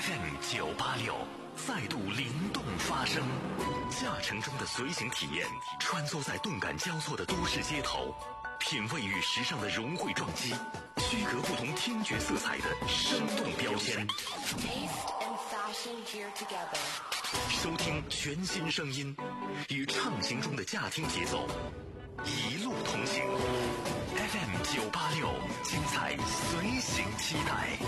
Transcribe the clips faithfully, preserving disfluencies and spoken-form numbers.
F M 九八六再度灵动发声，驾乘中的随行体验，穿梭在动感交错的都市街头，品味与时尚的融汇撞击，区隔不同听觉色彩的生动标签。收听全新声音，与畅行中的驾听节奏，一路同行。F M 九八六，精彩随行期待。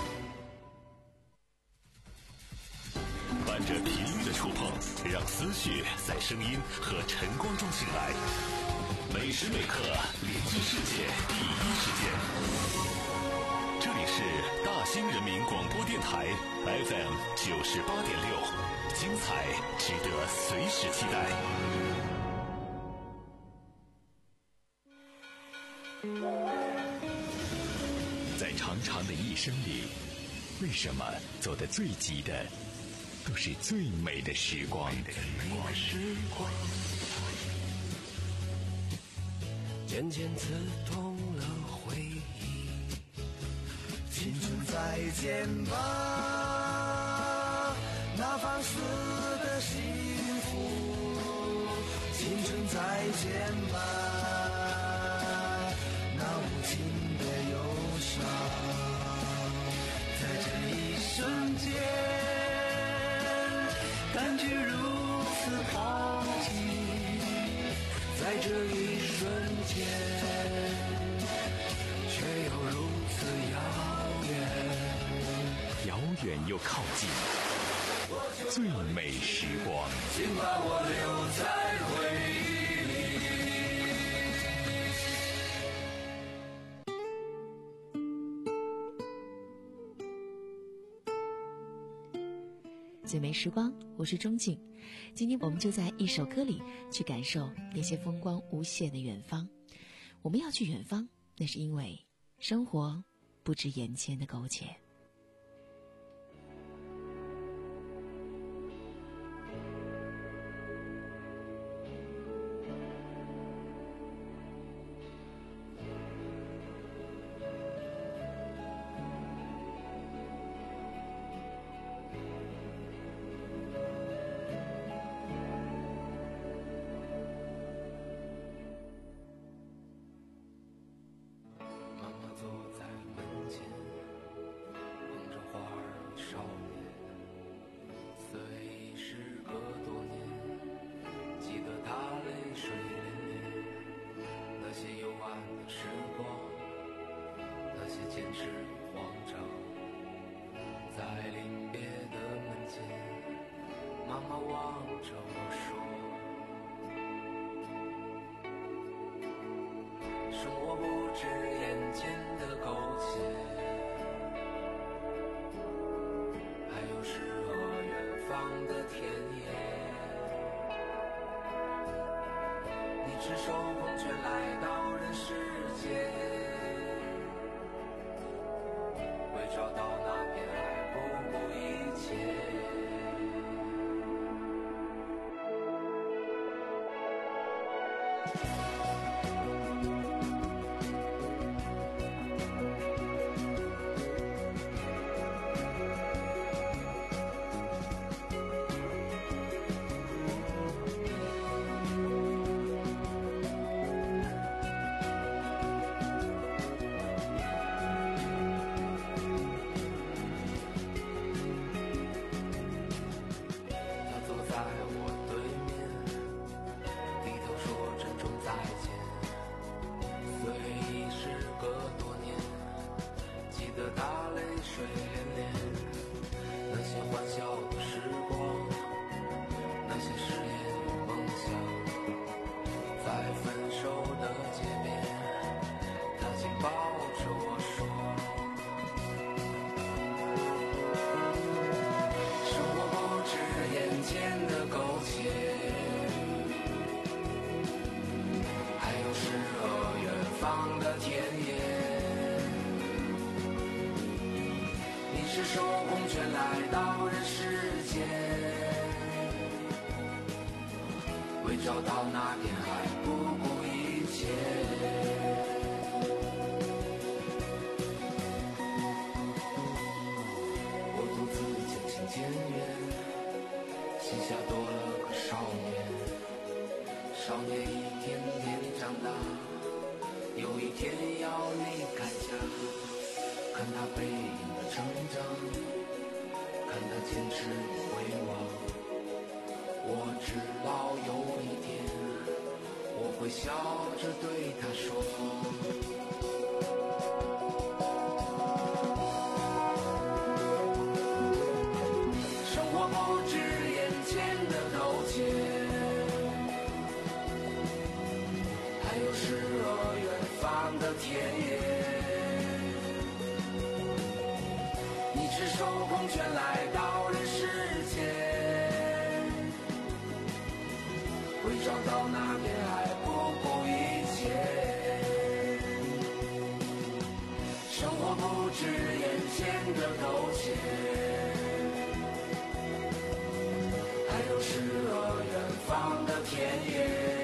伴着频率的触碰，让思绪在声音和晨光中醒来。每时每刻连接世界第一时间。这里是大兴人民广播电台 F M 九十八点六，精彩值得随时期待。在长长的一生里，为什么走得最急的都是最美的时光？ 渐渐刺痛了回忆， 青春再见吧，那放肆的幸福，青春再见吧，那无情的忧伤，在这一瞬间感觉如此抛弃，在这一瞬间却又如此遥远， 遥远又靠近，最美时光， 请把我留在回忆里。 最美时光，我是钟静。今天我们就在一首歌里去感受那些风光无限的远方。我们要去远方，那是因为生活不止眼前的苟且。 我独自渐行渐远，膝下多了个少年。少年一天天长大，有一天要离开家，看他背影的成长，看他坚持不回望。我知道有一天，我会笑着对他说，生活不止眼前的苟且，还有诗和远方的田野。你赤手空拳来到人世间，会找到那片海，不顾一切。生活不止眼前的苟且，还有诗和远方的田野。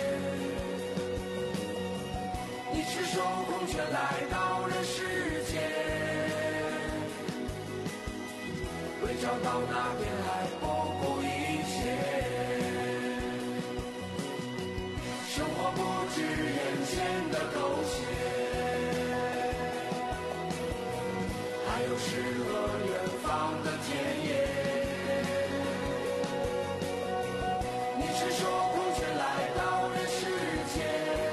你赤手空拳来到人世间，会找到那片海，不顾一切。生活不止眼前的苟且，还有诗和远方的田野。你赤手空拳来到人世间，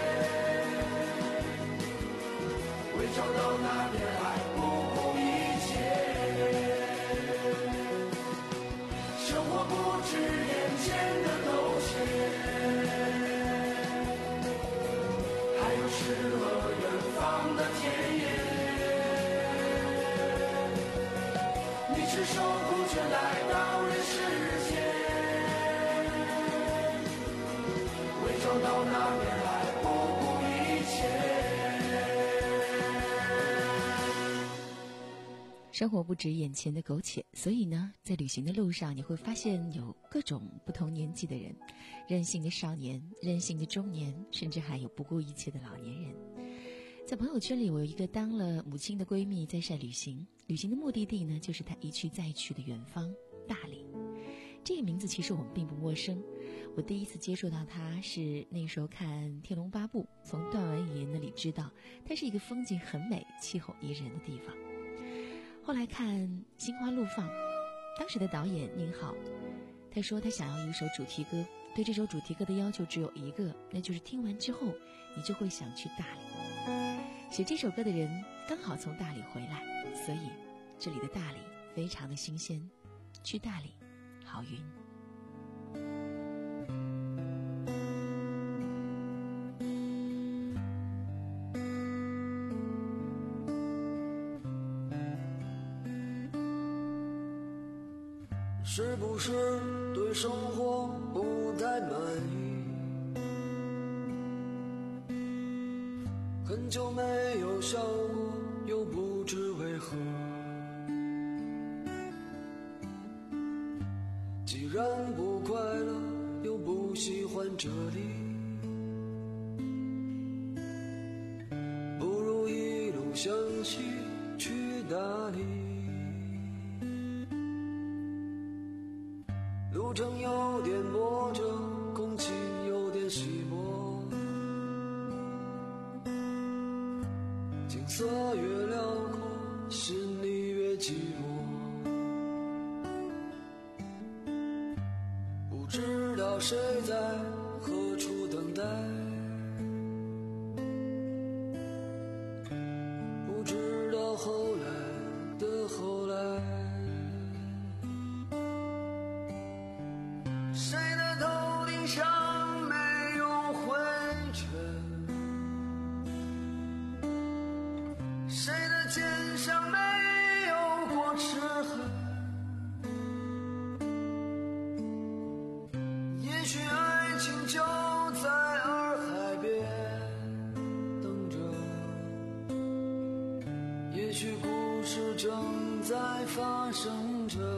会找到那片海，不顾一切。生活不止眼前的苟且，还有诗和远方的田野。你赤手空拳来到人世间，会找到那片海，不顾一切。 生活不止眼前的苟且，所以呢，在旅行的路上，你会发现有各种不同年纪的人，任性的少年，任性的中年，甚至还有不顾一切的老年人。在朋友圈里，我有一个当了母亲的闺蜜在晒旅行，旅行的目的地呢，就是她一去再去的远方大理。这个名字其实我们并不陌生，我第一次接触到它是那时候看《天龙八部》，从段文爷那里知道它是一个风景很美、气候宜人的地方。后来看《心花怒放》，当时的导演宁浩，他说他想要一首主题歌，对这首主题歌的要求只有一个，那就是听完之后你就会想去大理。写这首歌的人刚好从大理回来，所以这里的大理非常的新鲜，去大理好运。 是不是对生活不太满意？很久没有笑过，又不知为何。既然不快乐，又不喜欢这里，不如一路向西去大理。路程有点波折，空气有点稀薄，景色越辽阔，心里越寂寞。不知道谁在何处等待，不知道后来的后来。谁的头顶上没有灰尘？谁的肩上没有过齿痕？也许爱情就在洱海边等着，也许故事正在发生着。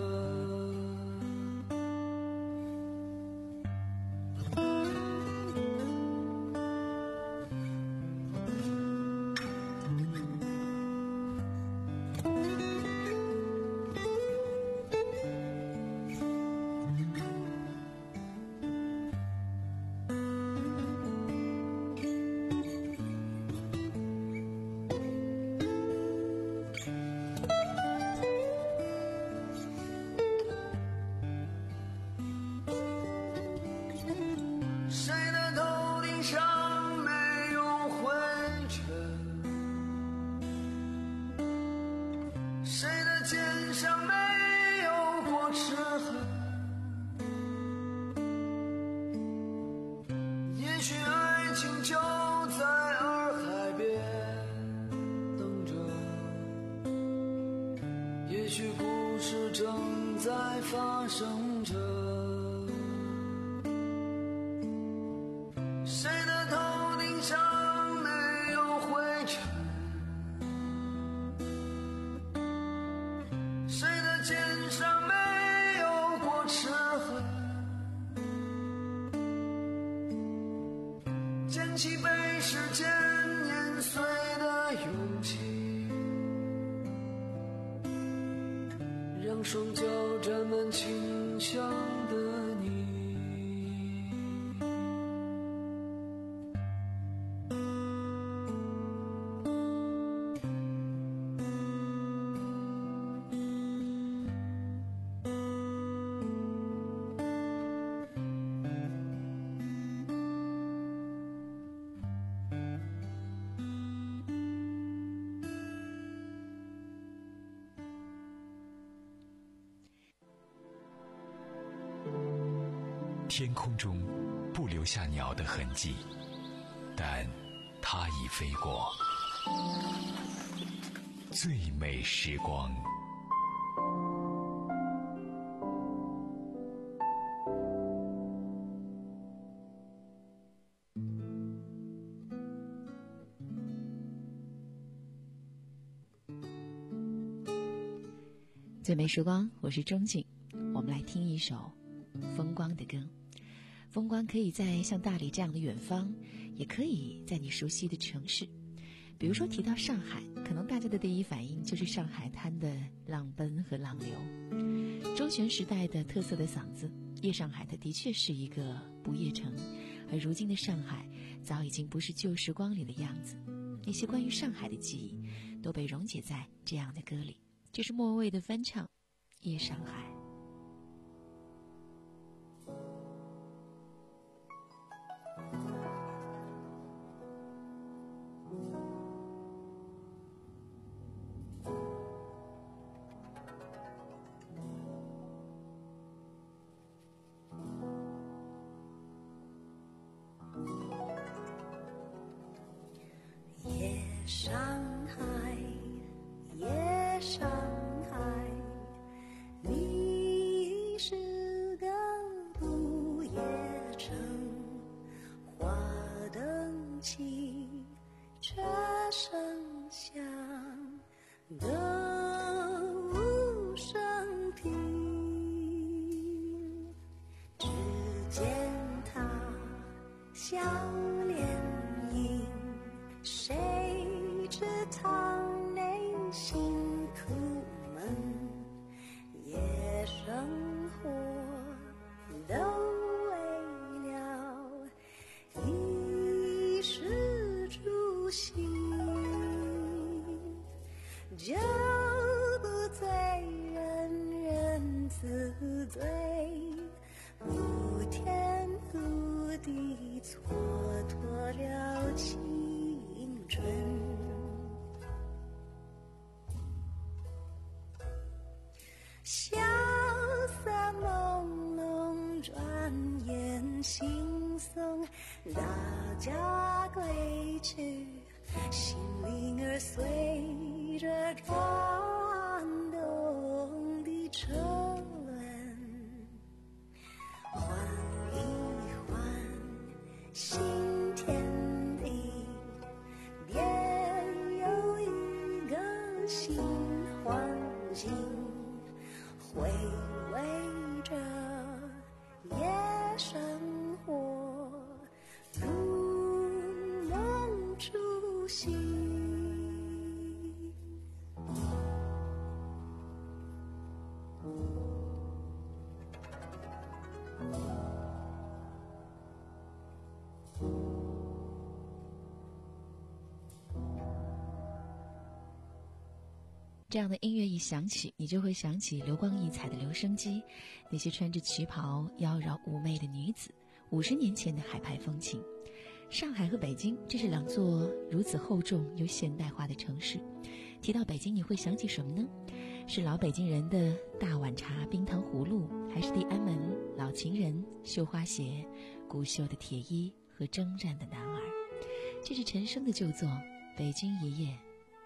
上没有过齿痕，也许爱情就在洱海边等着，也许故事正在发生着。谁的头顶上没有灰尘，谁的肩上没有过齿痕，捡起被时间碾碎的勇气，让双脚沾满清香的你。 天空中不留下鸟的痕迹，但它已飞过。最美时光。 最美时光，我是钟景，我们来听一首风光的歌。风光可以在像大理这样的远方，也可以在你熟悉的城市。比如说提到上海，可能大家的第一反应就是上海滩的浪奔和浪流。周璇时代的特色的嗓子，夜上海它的确是一个不夜城，而如今的上海早已经不是旧时光里的样子。那些关于上海的记忆都被溶解在这样的歌里。这是莫文蔚的翻唱《夜上海》。 夜上海，夜上海，你是个不夜城，花灯起，车声响，歌舞升平，只见他笑脸迎，谁知他内心苦闷，夜生活都为了衣食住行，就不醉人人自醉，无天无地蹉跎了青春。萧瑟朦胧，转眼惺忪，大家归去，心灵儿随着转动的车轮，换一换新天地，别有一个新环境，回味着夜生活，如梦初醒。 这样的音乐一响起，你就会想起流光溢彩的留声机，那些穿着旗袍妖娆妩媚的女子，五十年前的海派风情。上海和北京，这是两座如此厚重又现代化的城市。提到北京，你会想起什么呢？ 是老北京人的大碗茶、冰糖葫芦，还是地安门老情人、绣花鞋、古绣的铁衣和征战的男儿？这是陈升的旧作《北京一夜》。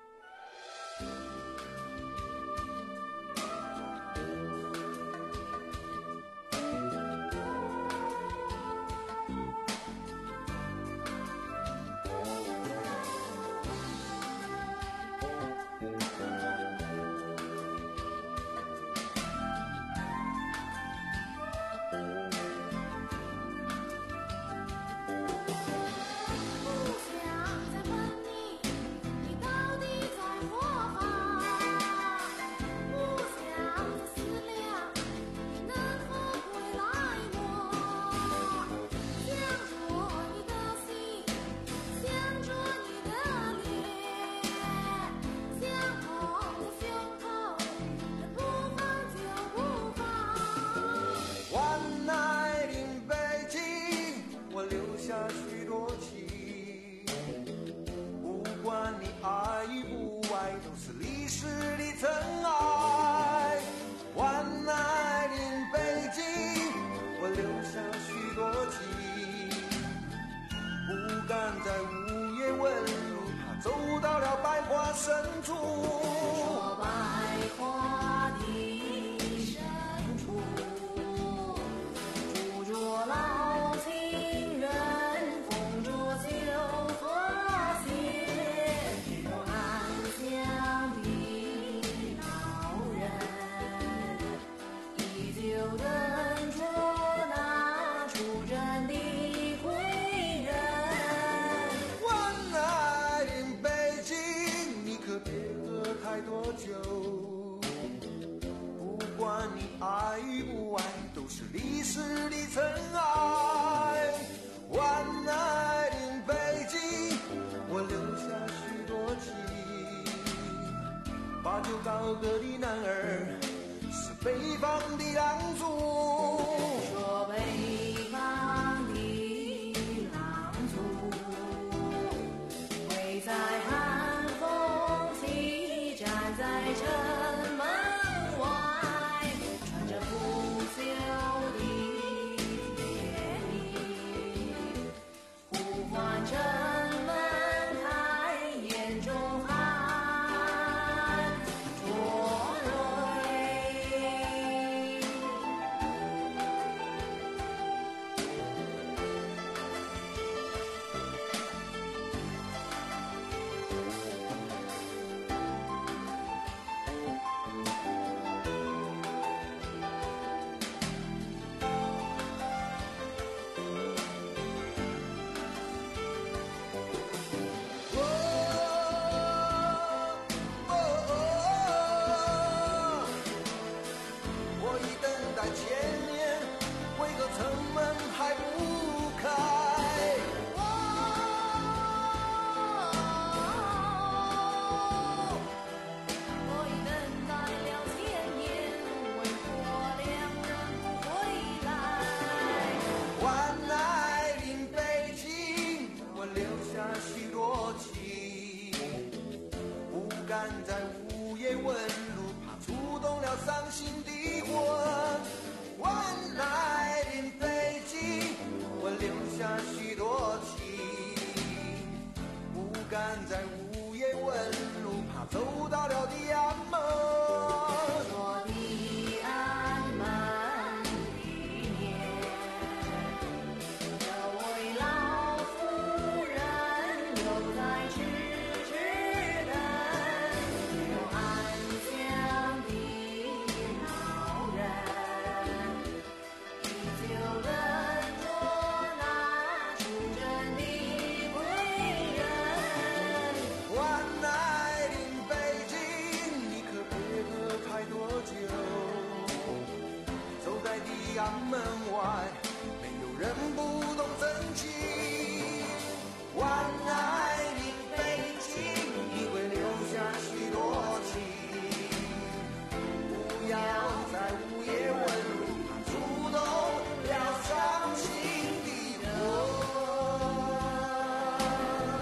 高歌的男儿是北方的狼族， 说北方的狼族会在寒风起，站在城门外，穿着不朽的铁衣，呼唤城门开，眼中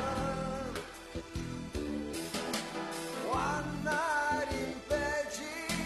One night in Beijing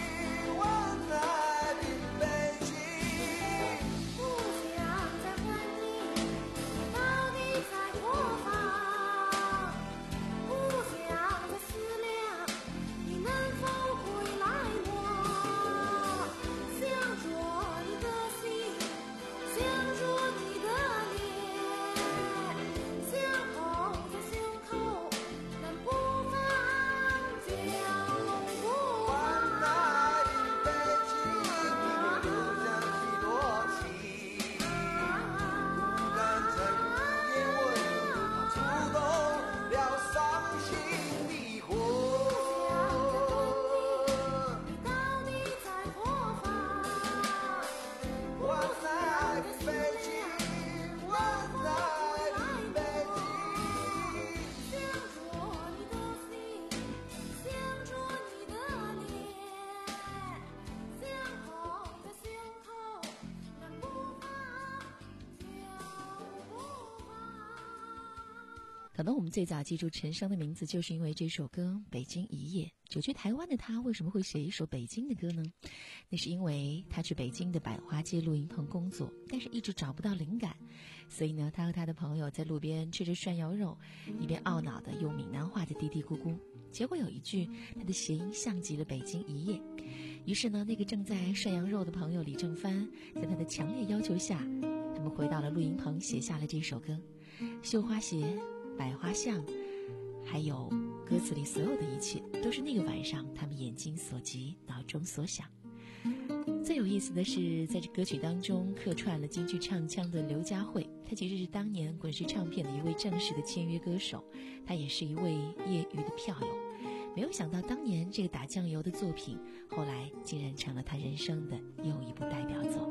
可能我们最早记住陈升的名字，就是因为这首歌《北京一夜》。久居台湾的他为什么会写一首北京的歌呢？那是因为他去北京的百花街录音棚工作，但是一直找不到灵感，所以呢，他和他的朋友在路边吃着涮羊肉，一边懊恼地用闽南话的嘀嘀咕咕。结果有一句，他的谐音像极了北京一夜。于是呢，那个正在涮羊肉的朋友李正帆，在他的强烈要求下，他们回到了录音棚，写下了这首歌。绣花鞋、百花巷，还有歌词里所有的一切，都是那个晚上他们眼睛所及，脑中所想。最有意思的是，在这歌曲当中客串了京剧唱腔的刘佳慧，她其实是当年滚石唱片的一位正式的签约歌手，她也是一位业余的票友。没有想到当年这个打酱油的作品，后来竟然成了他人生的又一部代表作。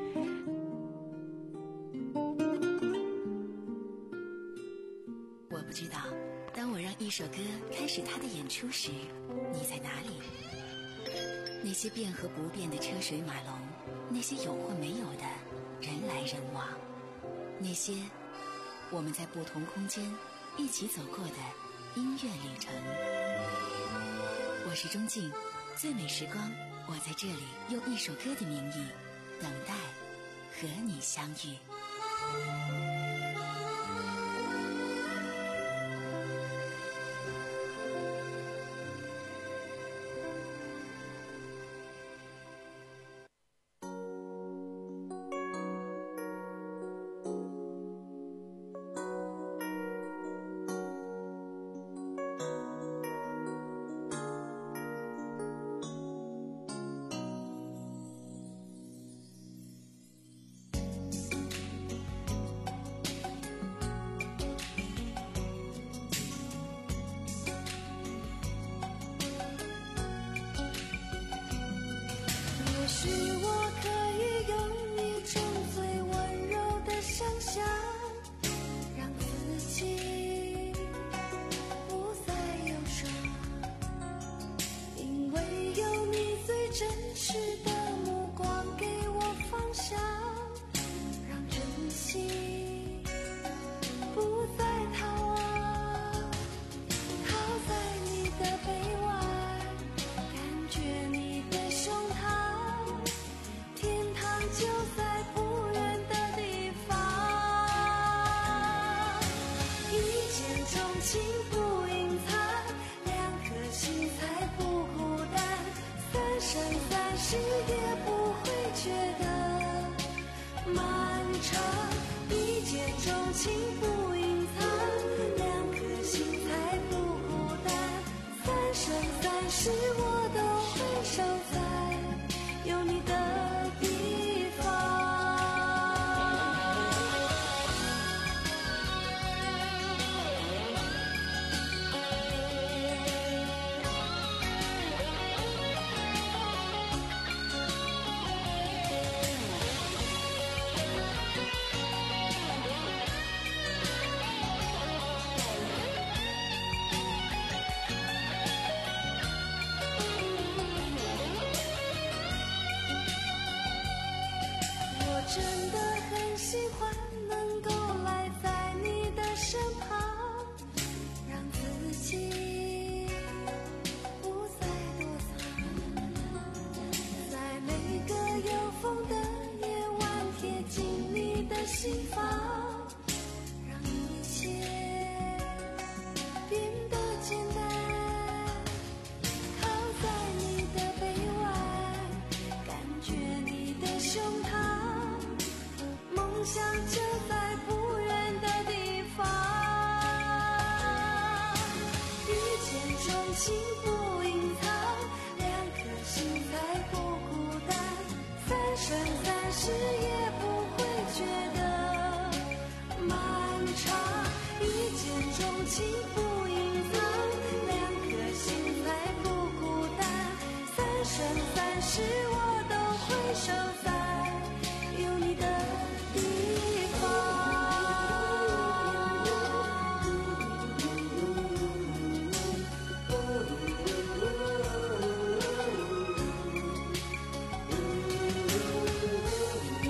我不知道，当我让一首歌开始它的演出时，你在哪里？那些变和不变的车水马龙，那些有或没有的人来人往，那些我们在不同空间一起走过的音乐旅程。我是钟静，最美时光，我在这里用一首歌的名义等待和你相遇。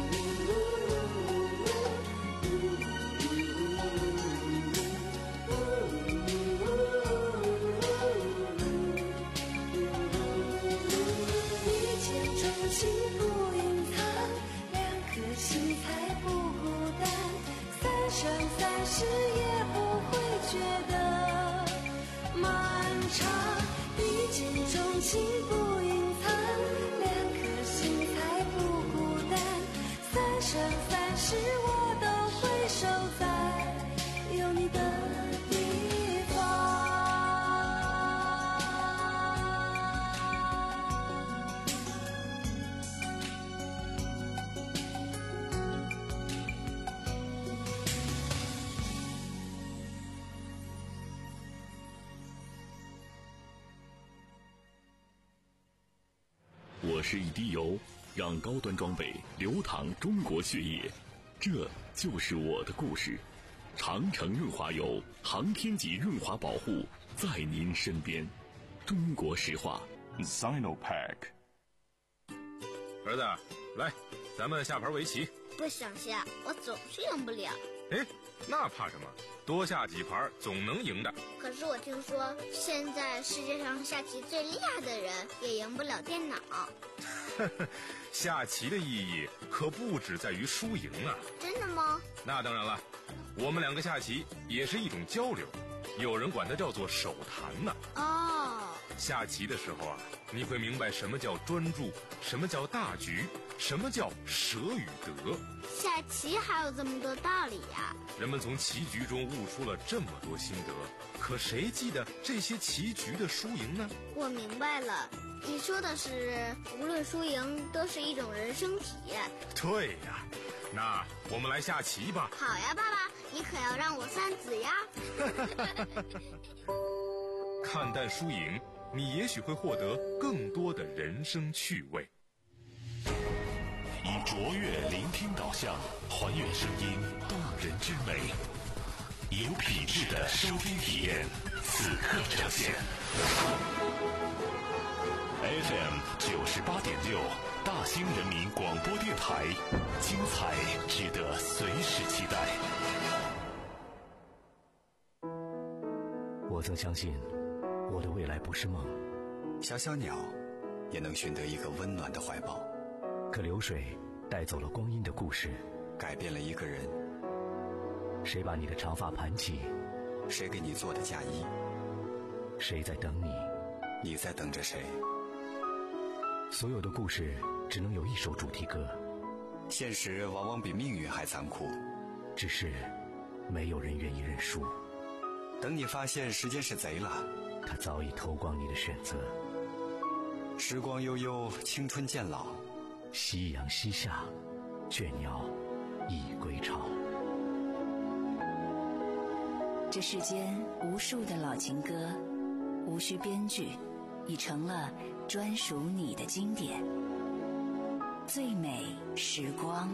Ooh. 情不隐藏，两颗心才不孤单。三生三世我都会守在有你的地方。 我是一滴油，让高端装备流淌中国血液，这就是我的故事。长城润滑油，航天级润滑保护，在您身边。中国石化 Sinopack。 儿子，来，咱们下盘围棋。 不想下，我总是赢不了。 哎，那怕什么？多下几盘总能赢的。 可是我听说，现在世界上下棋最厉害的人也赢不了电脑。 下棋的意义可不只在于输赢啊。 真的吗？ 那当然了，我们两个下棋也是一种交流，有人管它叫做手谈呢。 哦， 下棋的时候啊，你会明白什么叫专注，什么叫大局，什么叫舍与得。 下棋还有这么多道理呀！ 人们从棋局中悟出了这么多心得，可谁记得这些棋局的输赢呢？ 我明白了，你说的是无论输赢都是一种人生体验。 对呀，那我们来下棋吧。 好呀，爸爸，你可要让我三子呀。 看淡输赢，你也许会获得更多的人生趣味。 以卓越聆听导向，还原声音动人之美，有品质的收听体验，此刻呈现。F M 九十八点六，大兴人民广播电台，精彩值得随时期待。 我曾相信，我的未来不是梦。 小小鸟也能寻得一个温暖的怀抱。 可流水带走了光阴的故事， 改变了一个人。 谁把你的长发盘起？ 谁给你做的嫁衣？ 谁在等你？ 你在等着谁？ 所有的故事只能有一首主题歌。 现实往往比命运还残酷， 只是没有人愿意认输。 等你发现时间是贼了， 他早已偷光你的选择。 时光悠悠，青春渐老， 夕阳西下，倦鸟已归巢。 这世间无数的老情歌，无需编剧，已成了专属你的经典。最美时光。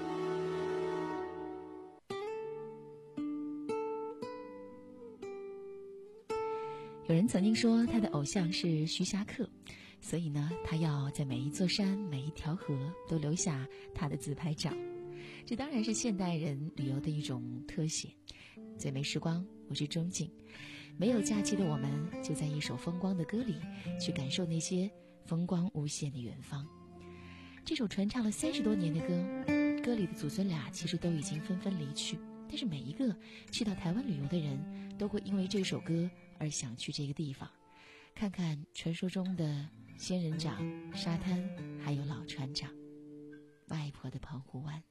有人曾经说他的偶像是徐霞客，所以呢，他要在每一座山、每一条河都留下他的自拍照。这当然是现代人旅游的一种特写。最美时光，我是钟静。没有假期的我们，就在一首风光的歌里，去感受那些风光无限的远方。这首传唱了三十多年的歌，歌里的祖孙俩其实都已经纷纷离去，但是每一个去到台湾旅游的人，都会因为这首歌而想去这个地方，看看传说中的仙人掌、沙滩，还有老船长、外婆的澎湖湾。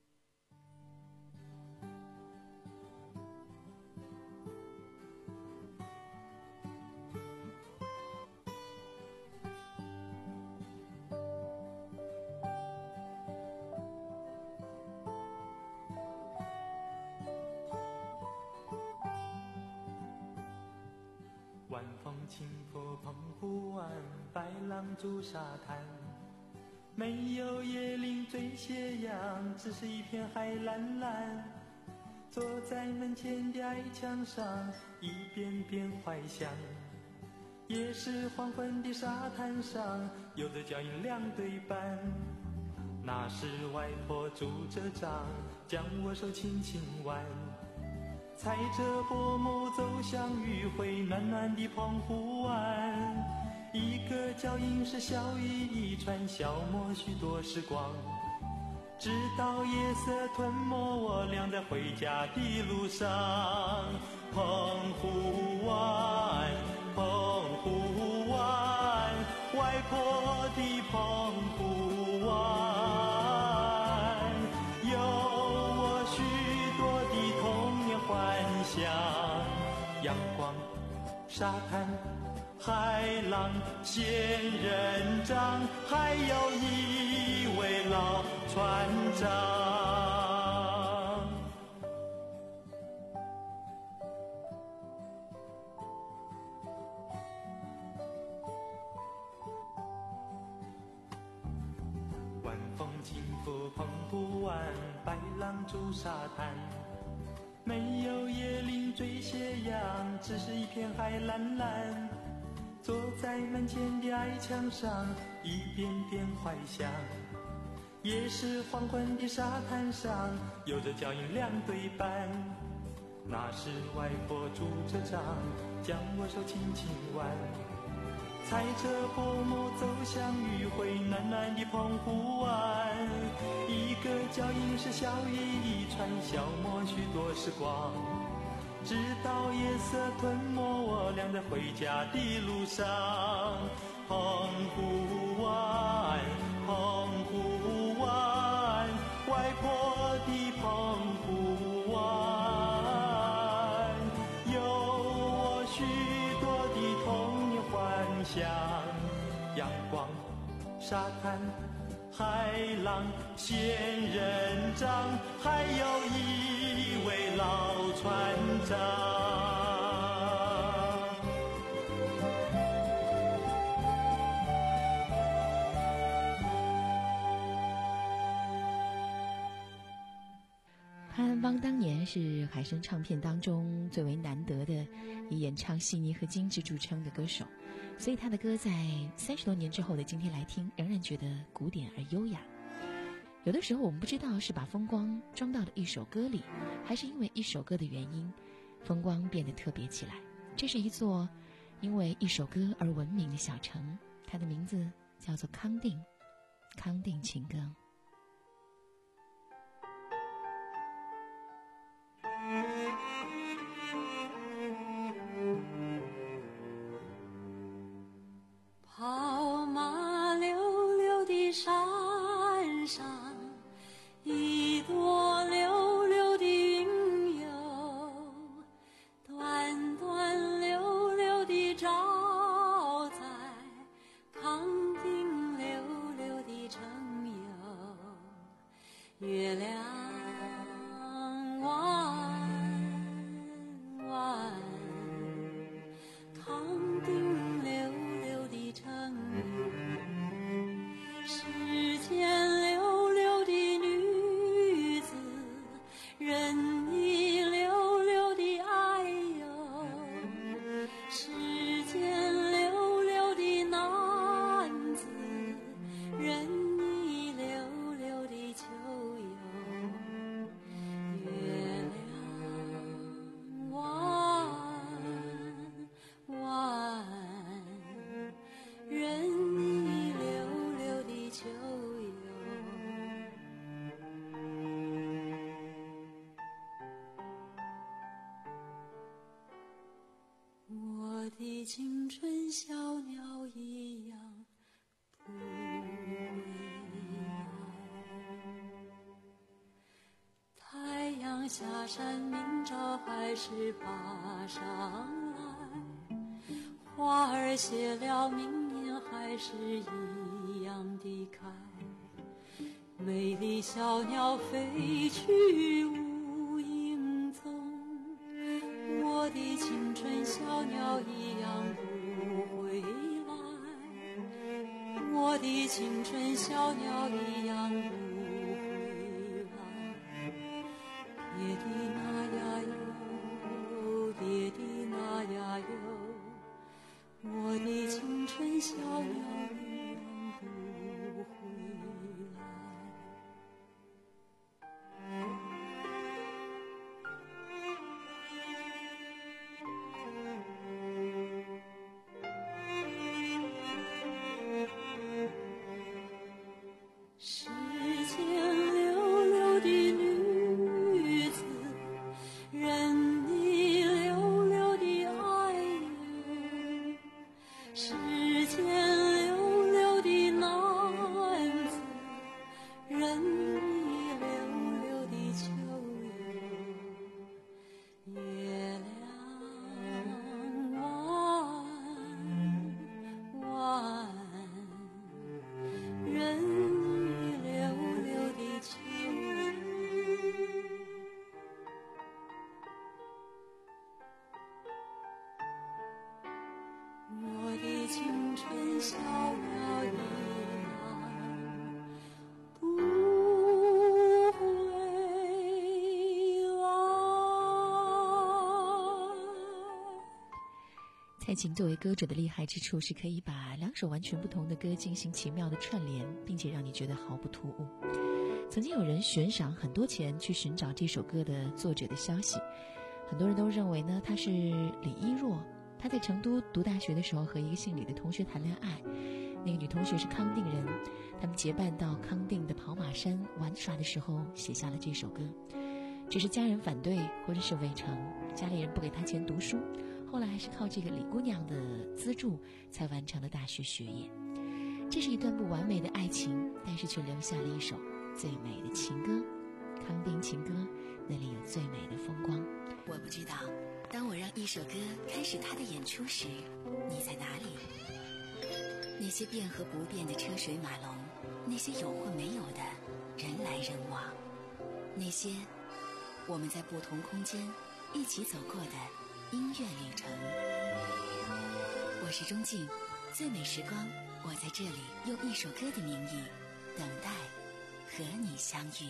晚风轻拂澎湖湾，白浪逐沙滩，没有椰林缀斜阳，只是一片海蓝蓝。坐在门前的矮墙上，一遍遍怀想，也是黄昏的沙滩上，有着脚印两对半。那是外婆拄着杖，将我手轻轻挽，踩着薄暮走向余晖暖暖的澎湖湾。一个脚印是笑语一串，消磨许多时光，直到夜色吞没我俩在回家的路上。澎湖湾，澎湖湾，外坡的澎湖湾，有我许多的童年幻想。阳光、沙滩、海浪、仙人掌，还有一位老船长。晚风轻拂澎湖湾，白浪逐沙滩，没有椰林缀斜阳，只是一片海蓝蓝。坐在门前的矮墙上，一遍遍怀想。也是黄昏的沙滩上，有着脚印两对半。那时外婆拄着杖，将我手轻轻挽，踩着薄暮走向余晖暖暖的澎湖湾。一个脚印是小雨一串，消磨许多时光，直到夜色吞没我俩在回家的路上。澎湖湾，澎湖湾，外婆的澎湖湾，有我许多的童年幻想。阳光、沙滩、海浪、仙人掌，还有一位老船长。 潘安邦当年是海声唱片当中最为难得的以演唱细腻和精致著称的歌手，所以他的歌在三十多年之后的今天来听，仍然觉得古典而优雅。有的时候我们不知道是把风光装到了一首歌里，还是因为一首歌的原因，风光变得特别起来。这是一座因为一首歌而闻名的小城，它的名字叫做康定，康定情歌。 跑马溜溜的山上，一朵溜溜的云游，端端溜溜的照在康定溜溜的城游。月亮弯弯，康定溜溜的城游，世间溜溜的女子，任你溜溜的爱游，世间溜溜的男子，任你溜溜的秋游。月亮弯弯，任你溜溜的秋游。我的青春小鸟一样不回来，太阳下山，明朝还是爬上来，花儿谢了，明年还是一样的开。美丽小鸟飞去无影踪，我的青春小鸟一样不回来，我的青春小鸟一样不回来。爹地那呀哟，爹地那呀哟，我的青春小鸟一样不回来。世人已溜溜的秋叶，月亮弯弯，人已溜溜的秋叶，我的青春逍遥一蔡琴作为歌者的厉害之处是可以把两首完全不同的歌进行奇妙的串联，并且让你觉得毫不突兀。曾经有人悬赏很多钱去寻找这首歌的作者的消息，很多人都认为呢他是李一若。他在成都读大学的时候和一个姓李的同学谈恋爱，那个女同学是康定人，他们结伴到康定的跑马山玩耍的时候写下了这首歌。只是家人反对，婚事未成，家里人不给他钱读书，后来还是靠这个李姑娘的资助才完成了大学学业。这是一段不完美的爱情，但是却留下了一首最美的情歌。康定情歌，那里有最美的风光。 我不知道，当我让一首歌开始它的演出时，你在哪里？那些变和不变的车水马龙，那些有或没有的人来人往，那些我们在不同空间一起走过的音乐旅程。我是钟静，最美时光，我在这里用一首歌的名义等待和你相遇。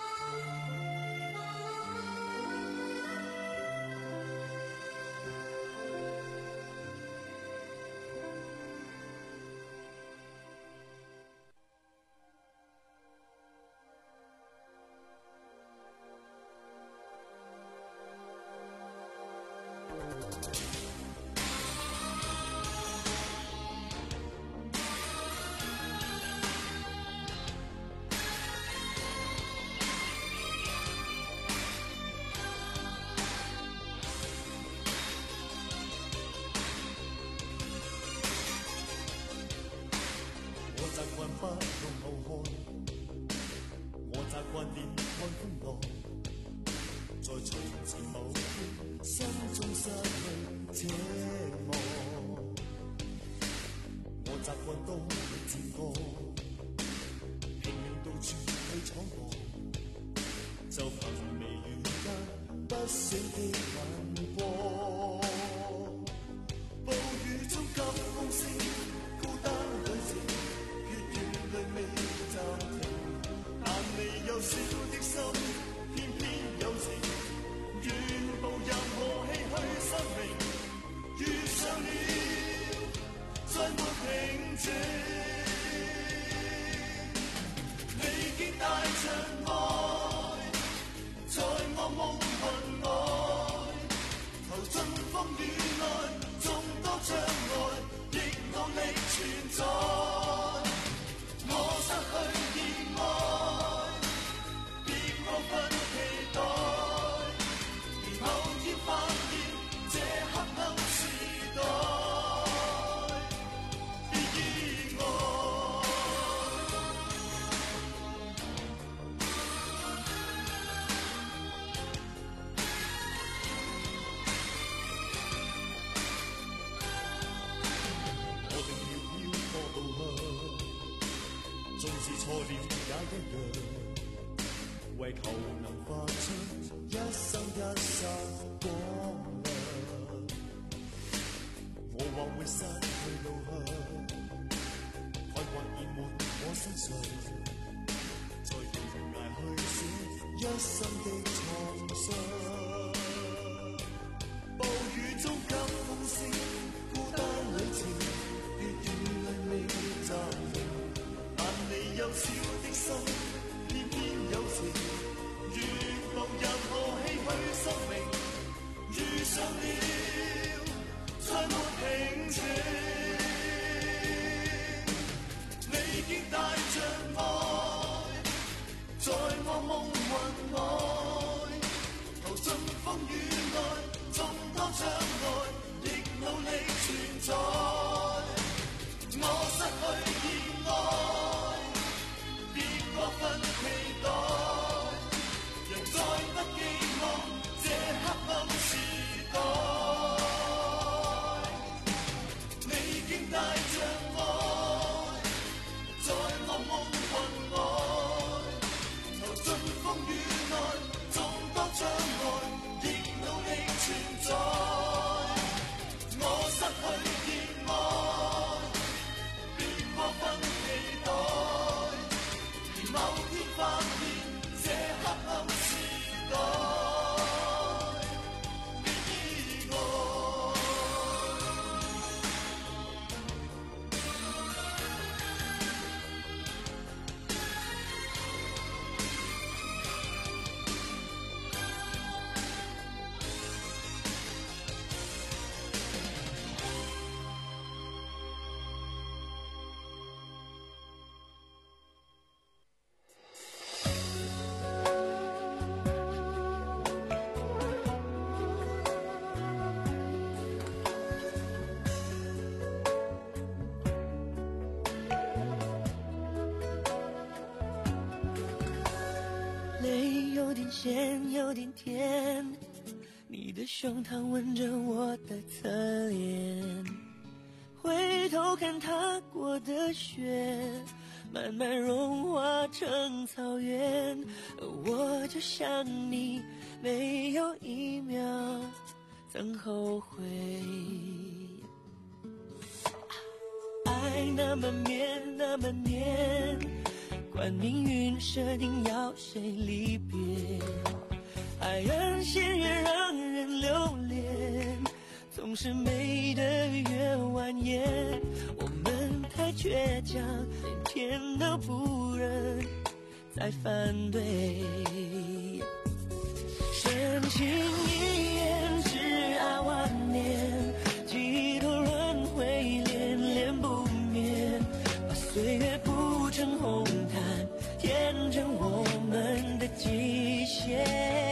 習慣不用後看，我習慣連看風浪，在從前某天心中失去奢望。我習慣當你漸過，拼命到處去闖蕩，就憑微雨間不死的眼光。暴雨中急風聲，孤單旅程。未暫停，但未有笑的心，偏偏有情。願步入我唏噓生命，遇上了，再沒平靜。你竟帶着愛，在我夢魂外，投進風雨內，眾多障礙，亦努力存在。我失去熱愛，別過分期待，然後要發現這黑暗時代，別意外。我定要飄過渡向。縱是錯了也一樣，為求能發出一生一剎光亮。我或會失去路向，困惑淹沒我身上，在懸崖去寫一生的創傷。暴雨中急風聲，孤單旅程，血與淚未暫停。你幼小的心，偏偏有情，願步入我唏噓生命，遇上了，再沒平靜。你竟帶着愛，在我夢魂內，投進風雨內，眾多障礙，亦努力存在。我失去熱愛，別過分。 天發現這黑暗時代。 泪有点咸，有点甜，你的胸膛吻着我的侧脸，回头看踏过的雪，慢慢融化成草原，我就像你，没有一秒曾后悔。爱那么绵，那么黏，管命运设定要谁离别，爱人仙缘让人留恋，总是美得越蜿蜒。我们太倔强，连天都不忍再反对。深情一眼，挚爱万年，几多轮回恋恋不眠，把岁月铺成红毯，填成我们的极限。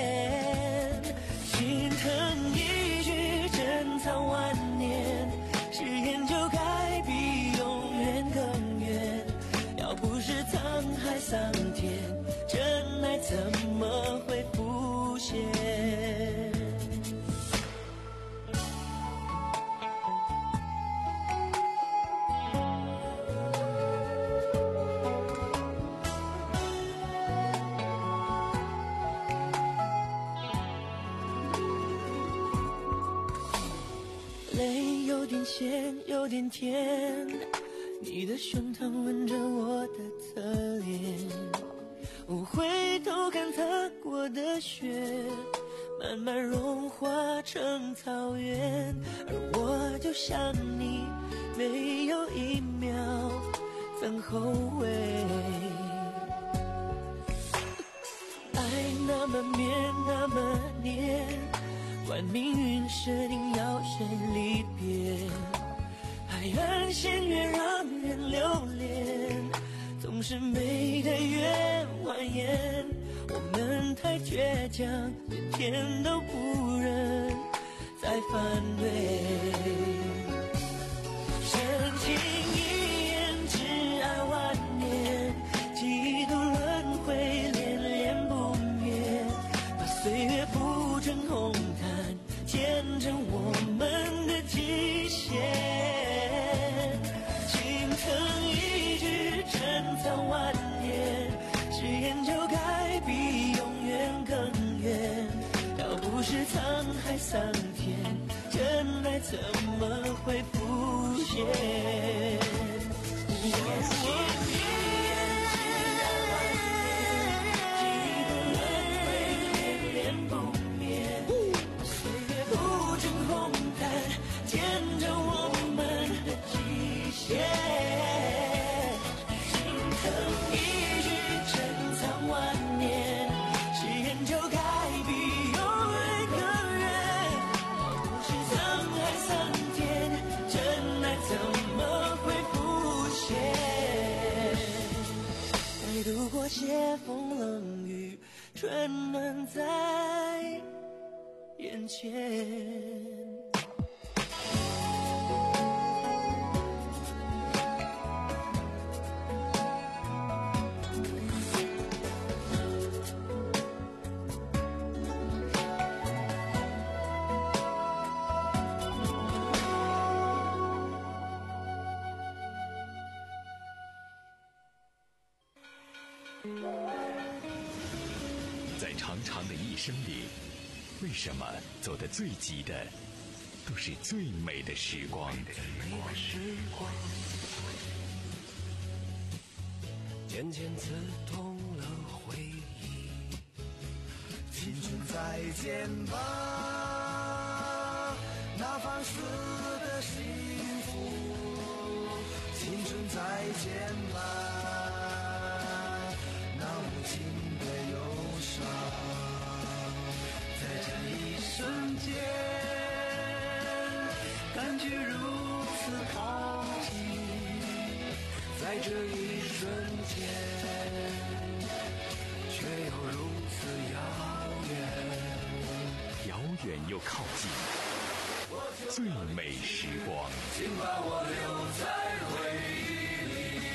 心疼一句珍藏万年，誓言就该比永远更远。要不是沧海桑田，真爱怎么会浮现？泪有点咸，有点甜，你的胸膛吻着我的侧脸，我回头看踏过的雪，慢慢融化成草原，而我就像你，没有一秒曾后悔。爱那么绵，那么黏，管命运设定要谁离别，海岸线越让人留恋，总是美得越蜿蜒。我们太倔强，连天都不忍再反对。深情一眼，挚爱万年，几度轮回恋恋不灭，把岁月铺成红毯，填成我们的极限。心疼一句珍藏万年，誓言就该比永远更远。要不是沧海桑田，真爱怎么会浮现？度过斜风冷雨，春暖在眼前。 在长长的一生里，为什么走得最急的都是最美的时光？ 渐渐刺痛再见吧，那放肆的幸福，青春再见吧，那无尽的忧伤，在这一瞬间感觉如此靠近，在这一瞬间却又如此遥远， 遥远又靠近，最美时光， 请把我留在回忆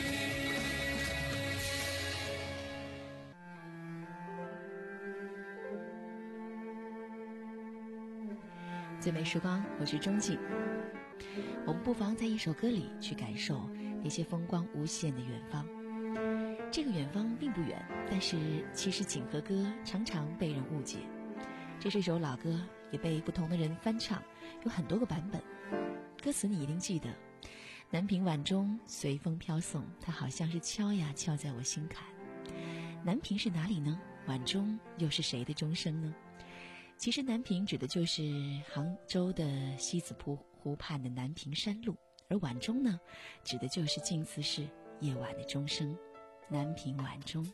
里。最美时光，我是钟静。我们不妨在一首歌里去感受那些风光无限的远方。这个远方并不远，但是其实锦和歌常常被人误解。这是一首老歌，也被不同的人翻唱，有很多个版本。歌词你一定记得：南屏晚钟随风飘送，它好像是敲呀敲在我心坎。南屏是哪里呢？晚钟又是谁的钟声呢？其实南屏指的就是杭州的西子浦湖畔的南屏山路，而晚钟呢，指的就是晋祠市夜晚的钟声。南屏晚钟。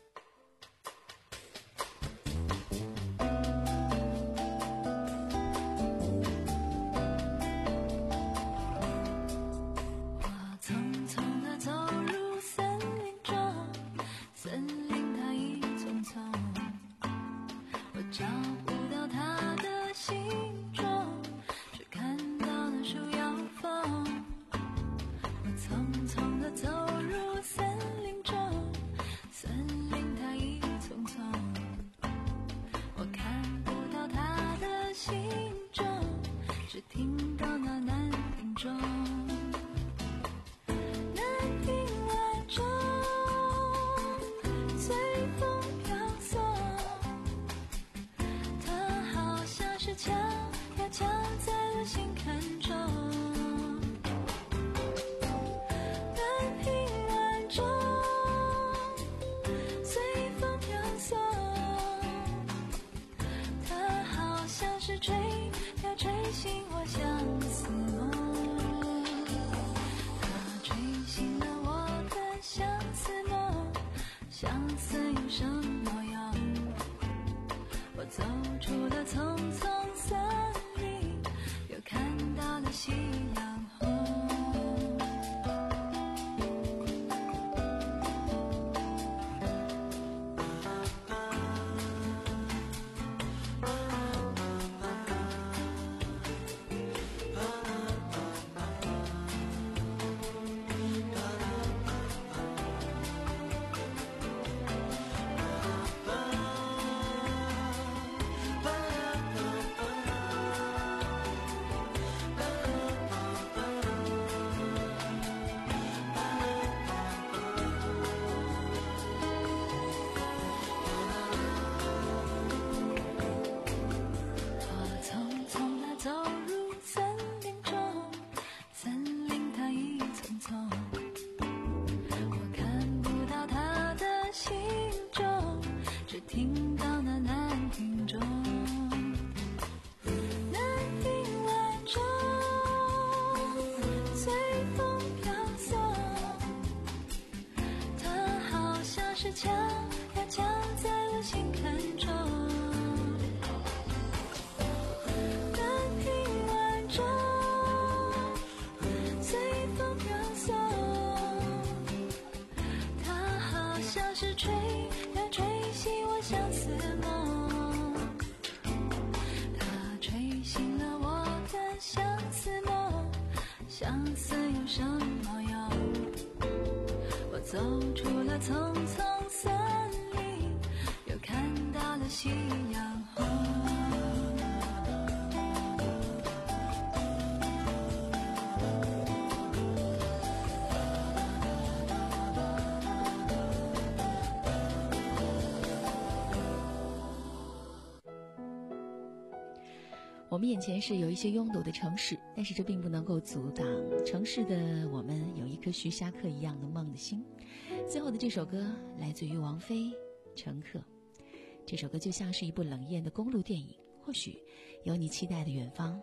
走出了丛丛森林，又看到了夕阳红。 我们眼前是有一些拥堵的城市，但是这并不能够阻挡城市的我们有一颗徐霞客一样的梦的心。最后的这首歌来自于王菲《乘客》，这首歌就像是一部冷艳的公路电影，或或许有你期待的远方。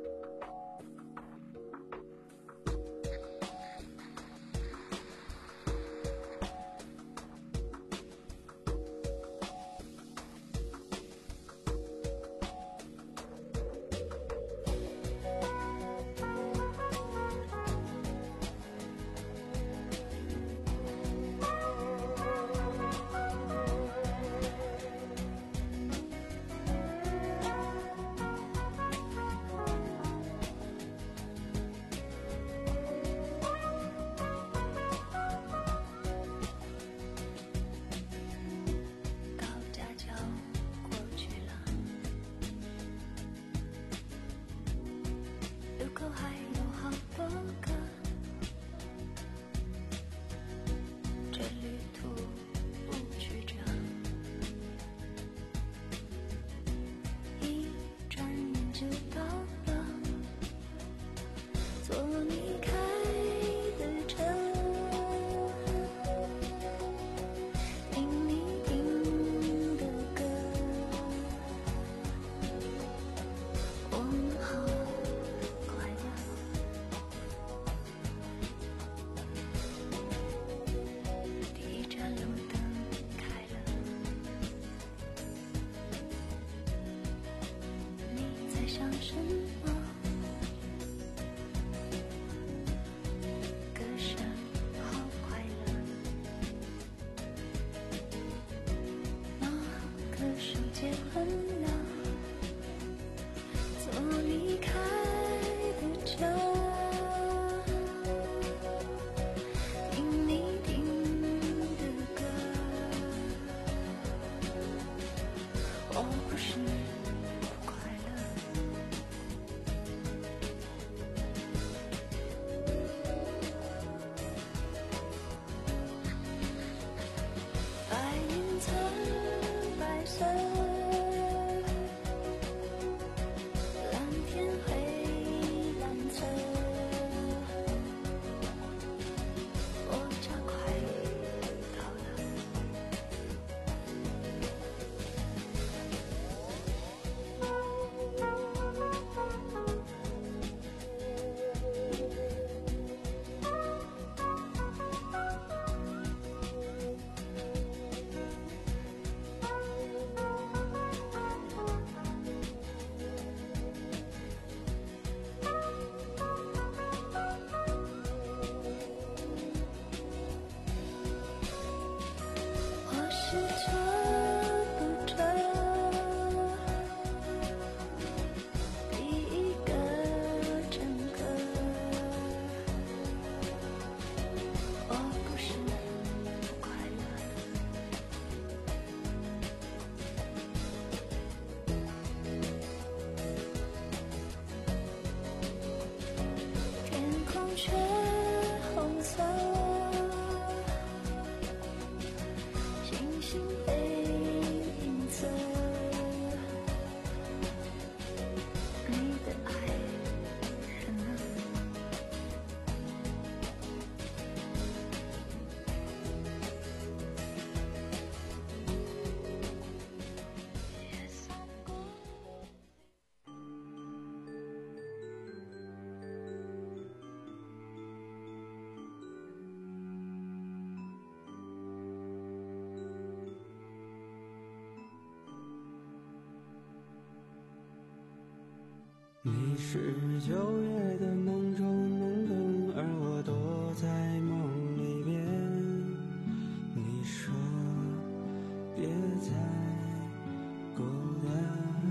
你是九月的梦中梦中，而我躲在梦里边。你说别再孤单，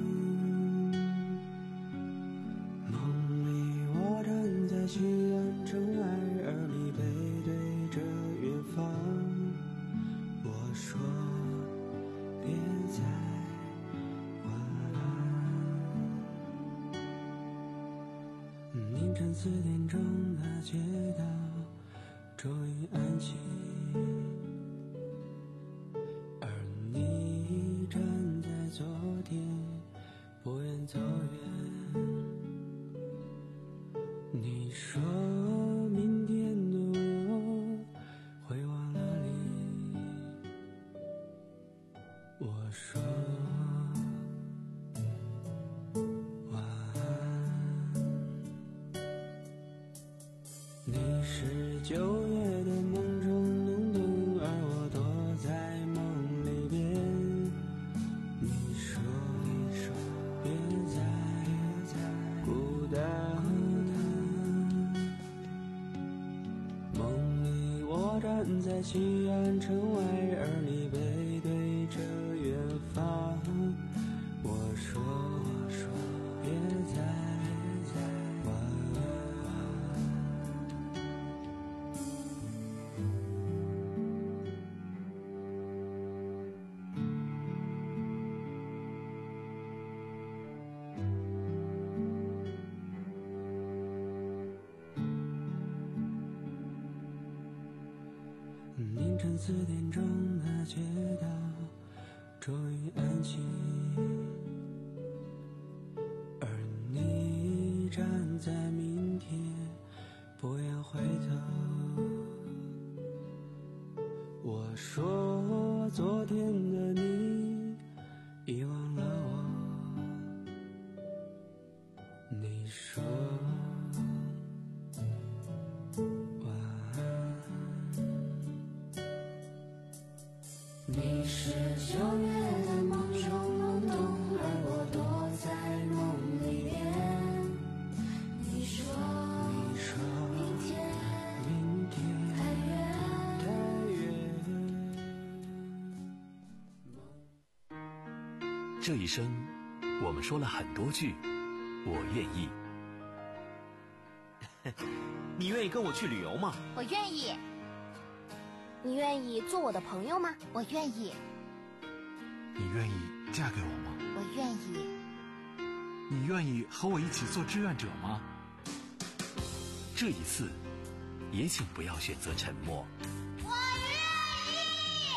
梦里我站在西安城外，而你背对着远方。我说别再凌晨四点钟的街道终于安静，而你站在昨天不愿走远。你说明天的我会忘了你，我说站在西安城外，而你背对着远方。我说我说别再玩。凌晨四点钟的街道终于安静，而你站在明天不要回头。我说昨天的你遗忘了我，你说你是九月的梦中懵懂，而我躲在梦里边。你说， 你说明天， 明天太远。这一生，我们说了很多句“我愿意”。 你愿意跟我去旅游吗？ 我愿意。你愿意做我的朋友吗？我愿意。 你愿意嫁给我吗？ 我愿意。 你愿意和我一起做志愿者吗？ 这一次，也请不要选择沉默。 我愿意。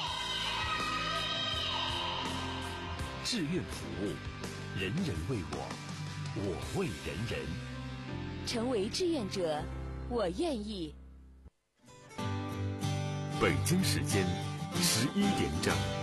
志愿服务，人人为我，我为人人。 成为志愿者，我愿意。 北京时间十一点整。